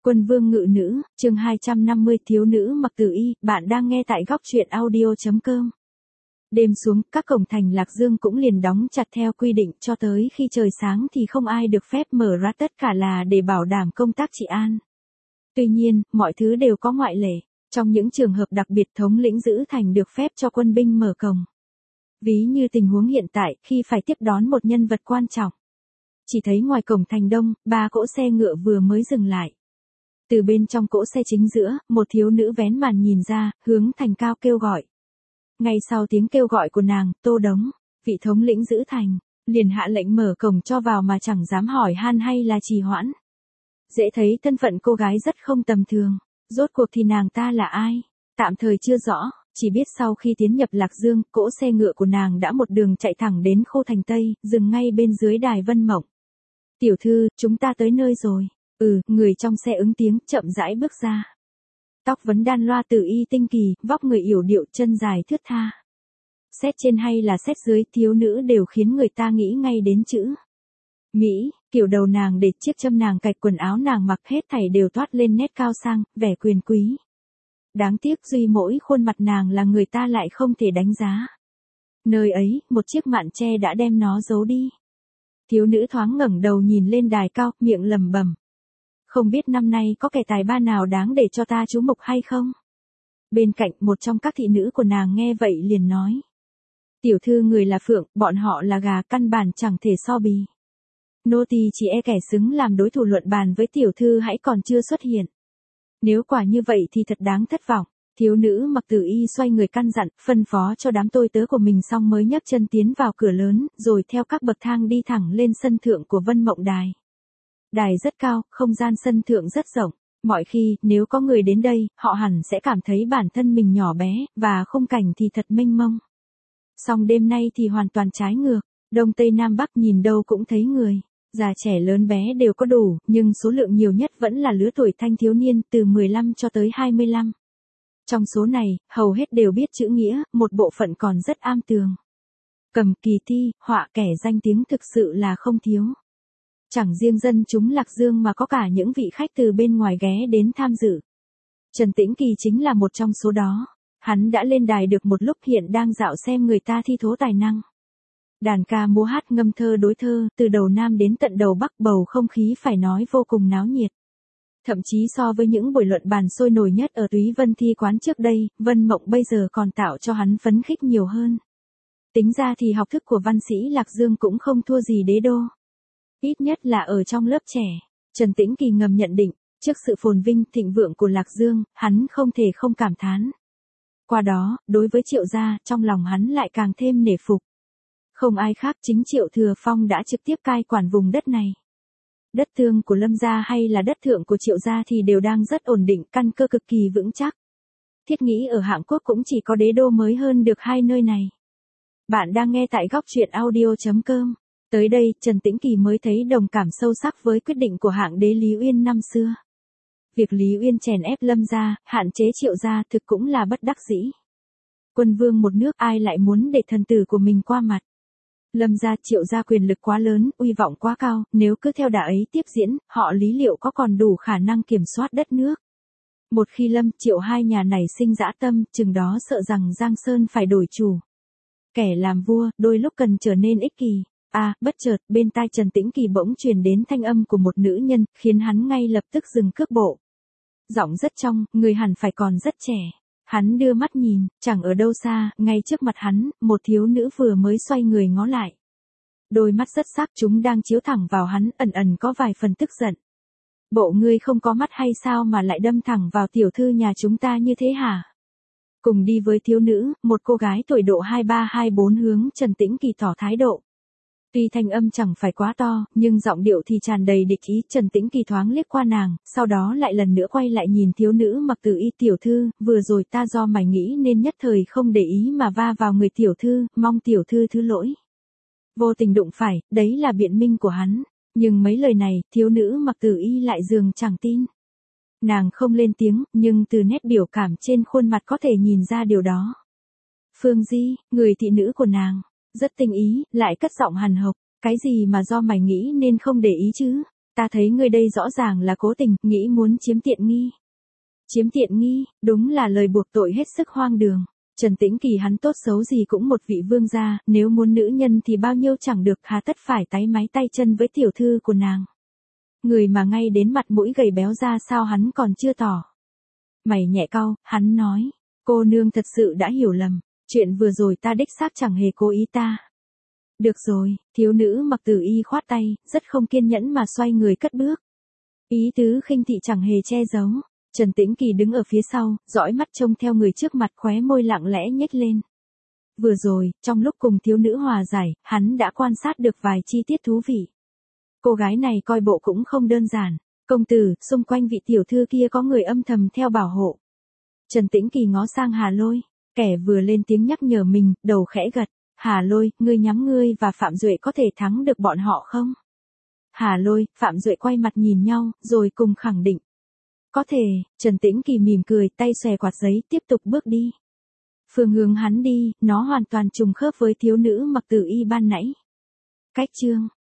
Quân vương ngự nữ, chương 250 thiếu nữ mặc tử y, bạn đang nghe tại góc truyện audio.com. Đêm xuống, các cổng thành Lạc Dương cũng liền đóng chặt theo quy định cho tới khi trời sáng thì không ai được phép mở ra, tất cả là để bảo đảm công tác trị an. Tuy nhiên, mọi thứ đều có ngoại lệ, trong những trường hợp đặc biệt thống lĩnh giữ thành được phép cho quân binh mở cổng. Ví như tình huống hiện tại khi phải tiếp đón một nhân vật quan trọng. Chỉ thấy ngoài cổng thành đông, 3 cỗ xe ngựa vừa mới dừng lại. Từ bên trong cỗ xe chính giữa, một thiếu nữ vén màn nhìn ra, hướng thành cao kêu gọi. Ngay sau tiếng kêu gọi của nàng, Tô Đống, vị thống lĩnh giữ thành, liền hạ lệnh mở cổng cho vào mà chẳng dám hỏi han hay là trì hoãn. Dễ thấy thân phận cô gái rất không tầm thường, rốt cuộc thì nàng ta là ai? Tạm thời chưa rõ, chỉ biết sau khi tiến nhập Lạc Dương, cỗ xe ngựa của nàng đã một đường chạy thẳng đến khu thành Tây, dừng ngay bên dưới đài Vân Mộng. Tiểu thư, chúng ta tới nơi rồi. Người trong xe ứng tiếng, chậm rãi bước ra. Tóc vấn đan loa tử y tinh kỳ, vóc người yểu điệu, chân dài thướt tha. Xét trên hay là xét dưới, thiếu nữ đều khiến người ta nghĩ ngay đến chữ Mỹ, kiểu đầu nàng để chiếc châm nàng cạch, quần áo nàng mặc hết thảy đều toát lên nét cao sang, vẻ quyền quý. Đáng tiếc duy mỗi khuôn mặt nàng là người ta lại không thể đánh giá. Nơi ấy, một chiếc mạn tre đã đem nó giấu đi. Thiếu nữ thoáng ngẩng đầu nhìn lên đài cao, miệng lẩm bẩm. Không biết năm nay có kẻ tài ba nào đáng để cho ta chú mục hay không? Bên cạnh một trong các thị nữ của nàng nghe vậy liền nói. Tiểu thư người là phượng, bọn họ là gà, căn bản chẳng thể so bì. Nô tỳ chỉ e kẻ xứng làm đối thủ luận bàn với tiểu thư hãy còn chưa xuất hiện. Nếu quả như vậy thì thật đáng thất vọng. Thiếu nữ mặc tử y xoay người căn dặn, phân phó cho đám tôi tớ của mình xong mới nhấc chân tiến vào cửa lớn, rồi theo các bậc thang đi thẳng lên sân thượng của Vân Mộng Đài. Đài rất cao, không gian sân thượng rất rộng. Mọi khi, nếu có người đến đây, họ hẳn sẽ cảm thấy bản thân mình nhỏ bé, và khung cảnh thì thật mênh mông. Song đêm nay thì hoàn toàn trái ngược, đông tây nam bắc nhìn đâu cũng thấy người. Già trẻ lớn bé đều có đủ, nhưng số lượng nhiều nhất vẫn là lứa tuổi thanh thiếu niên từ 15 cho tới 25. Trong số này, hầu hết đều biết chữ nghĩa, một bộ phận còn rất am tường. Cầm kỳ thi, họa kẻ danh tiếng thực sự là không thiếu. Chẳng riêng dân chúng Lạc Dương mà có cả những vị khách từ bên ngoài ghé đến tham dự. Trần Tĩnh Kỳ chính là một trong số đó. Hắn đã lên đài được một lúc, hiện đang dạo xem người ta thi thố tài năng. Đàn ca múa hát ngâm thơ đối thơ, từ đầu Nam đến tận đầu Bắc, bầu không khí phải nói vô cùng náo nhiệt. Thậm chí so với những buổi luận bàn sôi nổi nhất ở Túy Vân Thi Quán trước đây, Vân Mộng bây giờ còn tạo cho hắn phấn khích nhiều hơn. Tính ra thì học thức của văn sĩ Lạc Dương cũng không thua gì đế đô. Ít nhất là ở trong lớp trẻ. Trần Tĩnh Kỳ ngầm nhận định, trước sự phồn vinh thịnh vượng của Lạc Dương, hắn không thể không cảm thán. Qua đó, đối với Triệu gia, trong lòng hắn lại càng thêm nể phục. Không ai khác, chính Triệu Thừa Phong đã trực tiếp cai quản vùng đất này. Đất thương của Lâm gia hay là đất thượng của Triệu gia thì đều đang rất ổn định, căn cơ cực kỳ vững chắc. Thiết nghĩ ở Hạng Quốc cũng chỉ có đế đô mới hơn được hai nơi này. Bạn đang nghe tại góc truyện audio.com. Tới đây, Trần Tĩnh Kỳ mới thấy đồng cảm sâu sắc với quyết định của Hạng đế Lý Uyên năm xưa. Việc Lý Uyên chèn ép Lâm gia, hạn chế Triệu gia thực cũng là bất đắc dĩ. Quân vương một nước, ai lại muốn để thần tử của mình qua mặt. Lâm gia, Triệu gia quyền lực quá lớn, uy vọng quá cao, nếu cứ theo đà ấy tiếp diễn, họ Lý liệu có còn đủ khả năng kiểm soát đất nước. Một khi Lâm, Triệu hai nhà này sinh dã tâm, chừng đó sợ rằng Giang Sơn phải đổi chủ. Kẻ làm vua, đôi lúc cần trở nên ích kỷ. Bất chợt, bên tai Trần Tĩnh Kỳ bỗng truyền đến thanh âm của một nữ nhân, khiến hắn ngay lập tức dừng cước bộ. Giọng rất trong, người hẳn phải còn rất trẻ. Hắn đưa mắt nhìn, chẳng ở đâu xa, ngay trước mặt hắn, một thiếu nữ vừa mới xoay người ngó lại. Đôi mắt rất sắc, chúng đang chiếu thẳng vào hắn, ẩn ẩn có vài phần tức giận. Bộ ngươi không có mắt hay sao mà lại đâm thẳng vào tiểu thư nhà chúng ta như thế hả? Cùng đi với thiếu nữ, một cô gái tuổi độ 23-24 hướng Trần Tĩnh Kỳ tỏ thái độ. Tuy thanh âm chẳng phải quá to, nhưng giọng điệu thì tràn đầy địch ý. Trần Tĩnh Kỳ thoáng liếc qua nàng, sau đó lại lần nữa quay lại nhìn thiếu nữ mặc tử y. Tiểu thư, vừa rồi ta do mày nghĩ nên nhất thời không để ý mà va vào người tiểu thư, mong tiểu thư thứ lỗi. Vô tình đụng phải, đấy là biện minh của hắn. Nhưng mấy lời này, thiếu nữ mặc tử y lại dường chẳng tin. Nàng không lên tiếng, nhưng từ nét biểu cảm trên khuôn mặt có thể nhìn ra điều đó. Phương Di, người thị nữ của nàng, rất tinh ý, lại cất giọng hằn học. Cái gì mà do mày nghĩ nên không để ý chứ? Ta thấy ngươi đây rõ ràng là cố tình, nghĩ muốn chiếm tiện nghi. Chiếm tiện nghi, đúng là lời buộc tội hết sức hoang đường. Trần Tĩnh Kỳ hắn tốt xấu gì cũng một vị vương gia, nếu muốn nữ nhân thì bao nhiêu chẳng được, hà tất phải táy máy tay chân với tiểu thư của nàng. Người mà ngay đến mặt mũi gầy béo ra sao hắn còn chưa tỏ. Mày nhẹ cau, hắn nói, cô nương thật sự đã hiểu lầm, chuyện vừa rồi ta đích xác chẳng hề cố ý ta. Được rồi, thiếu nữ Mặc Tử Y khoát tay, rất không kiên nhẫn mà xoay người cất bước. Ý tứ khinh thị chẳng hề che giấu. Trần Tĩnh Kỳ đứng ở phía sau, dõi mắt trông theo người trước mặt, khóe môi lặng lẽ nhếch lên. Vừa rồi, trong lúc cùng thiếu nữ hòa giải, hắn đã quan sát được vài chi tiết thú vị. Cô gái này coi bộ cũng không đơn giản. Công tử, xung quanh vị tiểu thư kia có người âm thầm theo bảo hộ. Trần Tĩnh Kỳ ngó sang Hà Lôi, kẻ vừa lên tiếng nhắc nhở mình, đầu khẽ gật. Hà Lôi, ngươi nhắm ngươi và Phạm Duệ có thể thắng được bọn họ không? Hà Lôi, Phạm Duệ quay mặt nhìn nhau, rồi cùng khẳng định. Có thể, Trần Tĩnh Kỳ mỉm cười, tay xòe quạt giấy, tiếp tục bước đi. Phương hướng hắn đi, nó hoàn toàn trùng khớp với thiếu nữ Mặc Tử Y ban nãy. Cách chương